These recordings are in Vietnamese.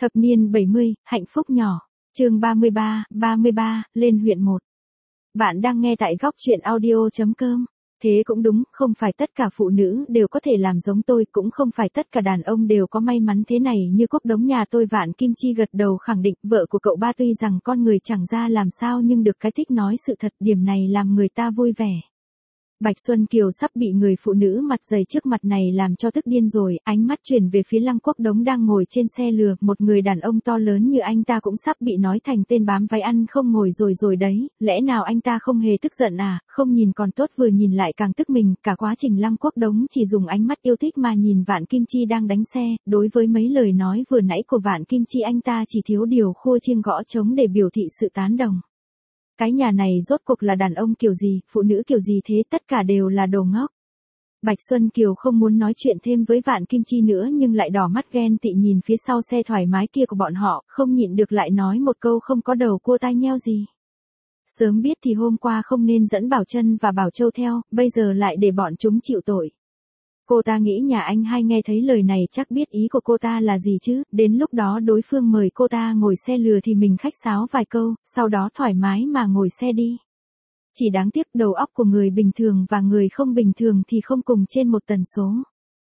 Thập niên 70, hạnh phúc nhỏ. Chương 33, lên huyện 1. Bạn đang nghe tại góc truyện audio.com. Thế cũng đúng, không phải tất cả phụ nữ đều có thể làm giống tôi, cũng không phải tất cả đàn ông đều có may mắn thế này như Cốc Đống nhà tôi. Vạn Kim Chi gật đầu khẳng định. Vợ của cậu ba tuy rằng con người chẳng ra làm sao nhưng được cái thích nói sự thật, điểm này làm người ta vui vẻ. Bạch Xuân Kiều sắp bị người phụ nữ mặt dày trước mặt này làm cho tức điên rồi, ánh mắt chuyển về phía Lăng Quốc Đống đang ngồi trên xe lừa, một người đàn ông to lớn như anh ta cũng sắp bị nói thành tên bám váy ăn không ngồi rồi đấy, lẽ nào anh ta không hề tức giận à, không nhìn còn tốt vừa nhìn lại càng tức mình. Cả quá trình Lăng Quốc Đống chỉ dùng ánh mắt yêu thích mà nhìn Vạn Kim Chi đang đánh xe, đối với mấy lời nói vừa nãy của Vạn Kim Chi anh ta chỉ thiếu điều khua chiêng gõ trống để biểu thị sự tán đồng. Cái nhà này rốt cuộc là đàn ông kiểu gì, phụ nữ kiểu gì thế, tất cả đều là đồ ngốc. Bạch Xuân Kiều không muốn nói chuyện thêm với Vạn Kim Chi nữa nhưng lại đỏ mắt ghen tị nhìn phía sau xe thoải mái kia của bọn họ, không nhịn được lại nói một câu không có đầu cua tai nheo gì. Sớm biết thì hôm qua không nên dẫn Bảo Trân và Bảo Châu theo, bây giờ lại để bọn chúng chịu tội. Cô ta nghĩ nhà anh hai nghe thấy lời này chắc biết ý của cô ta là gì chứ, đến lúc đó đối phương mời cô ta ngồi xe lừa thì mình khách sáo vài câu, sau đó thoải mái mà ngồi xe đi. Chỉ đáng tiếc đầu óc của người bình thường và người không bình thường thì không cùng trên một tần số.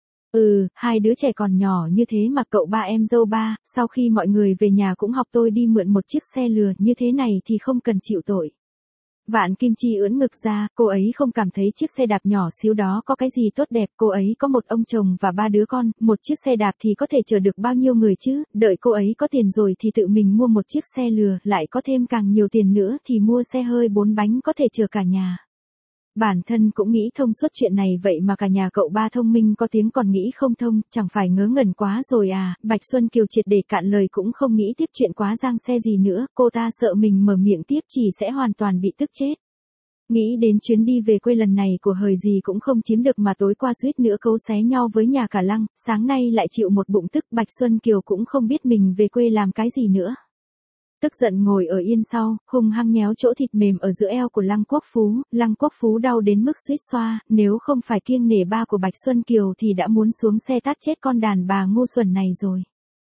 Hai đứa trẻ còn nhỏ như thế mà cậu ba em dâu ba, sau khi mọi người về nhà cũng học tôi đi mượn một chiếc xe lừa như thế này thì không cần chịu tội. Vạn Kim Chi ưỡn ngực ra, cô ấy không cảm thấy chiếc xe đạp nhỏ xíu đó có cái gì tốt đẹp, cô ấy có một ông chồng và 3 đứa con, một chiếc xe đạp thì có thể chở được bao nhiêu người chứ, đợi cô ấy có tiền rồi thì tự mình mua một chiếc xe lừa, lại có thêm càng nhiều tiền nữa thì mua xe hơi 4 bánh có thể chở cả nhà. Bản thân cũng nghĩ thông suốt chuyện này vậy mà cả nhà cậu ba thông minh có tiếng còn nghĩ không thông, chẳng phải ngớ ngẩn quá rồi à. Bạch Xuân Kiều triệt để cạn lời cũng không nghĩ tiếp chuyện quá giang xe gì nữa, cô ta sợ mình mở miệng tiếp chỉ sẽ hoàn toàn bị tức chết. Nghĩ đến chuyến đi về quê lần này của hời gì cũng không chiếm được mà tối qua suýt nữa cấu xé nhau với nhà cả Lăng, sáng nay lại chịu một bụng tức. Bạch Xuân Kiều cũng không biết mình về quê làm cái gì nữa. Tức giận ngồi ở yên sau, hung hăng nhéo chỗ thịt mềm ở giữa eo của Lăng Quốc Phú đau đến mức suýt xoa, nếu không phải kiêng nể ba của Bạch Xuân Kiều thì đã muốn xuống xe tát chết con đàn bà ngu xuẩn này rồi.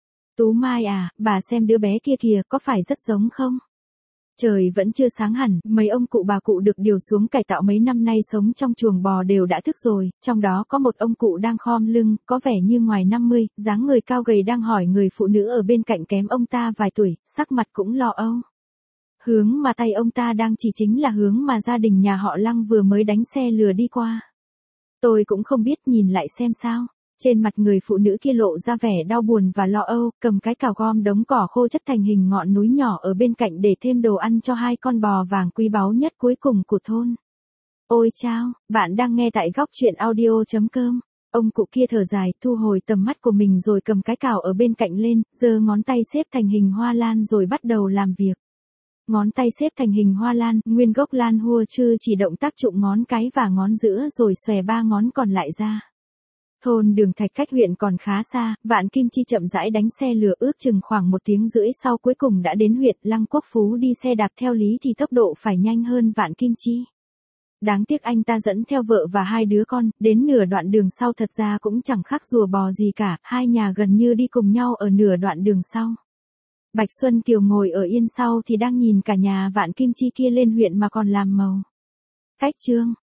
Tú Mai à, bà xem đứa bé kia kìa, có phải rất giống không? Trời vẫn chưa sáng hẳn, mấy ông cụ bà cụ được điều xuống cải tạo mấy năm nay sống trong chuồng bò đều đã thức rồi, trong đó có một ông cụ đang khom lưng, có vẻ như ngoài 50, dáng người cao gầy đang hỏi người phụ nữ ở bên cạnh kém ông ta vài tuổi, sắc mặt cũng lo âu. Hướng mà tay ông ta đang chỉ chính là hướng mà gia đình nhà họ Lăng vừa mới đánh xe lừa đi qua. Tôi cũng không biết, nhìn lại xem sao. Trên mặt người phụ nữ kia lộ ra vẻ đau buồn và lo âu, cầm cái cào gom đống cỏ khô chất thành hình ngọn núi nhỏ ở bên cạnh để thêm đồ ăn cho 2 con bò vàng quý báu nhất cuối cùng của thôn. Ôi chao, bạn đang nghe tại góc truyện audio.com. Ông cụ kia thở dài, thu hồi tầm mắt của mình rồi cầm cái cào ở bên cạnh lên, giơ ngón tay xếp thành hình hoa lan rồi bắt đầu làm việc. Ngón tay xếp thành hình hoa lan, nguyên gốc lan hua chư chỉ động tác trụng ngón cái và ngón giữa rồi xòe 3 ngón còn lại ra. Thôn Đường Thạch cách huyện còn khá xa, Vạn Kim Chi chậm rãi đánh xe lừa ước chừng khoảng 1 tiếng rưỡi sau cuối cùng đã đến huyện. Lăng Quốc Phú đi xe đạp theo lý thì tốc độ phải nhanh hơn Vạn Kim Chi. Đáng tiếc anh ta dẫn theo vợ và 2 đứa con, đến nửa đoạn đường sau thật ra cũng chẳng khác rùa bò gì cả, hai nhà gần như đi cùng nhau ở nửa đoạn đường sau. Bạch Xuân Kiều ngồi ở yên sau thì đang nhìn cả nhà Vạn Kim Chi kia lên huyện mà còn làm màu. Cách chương.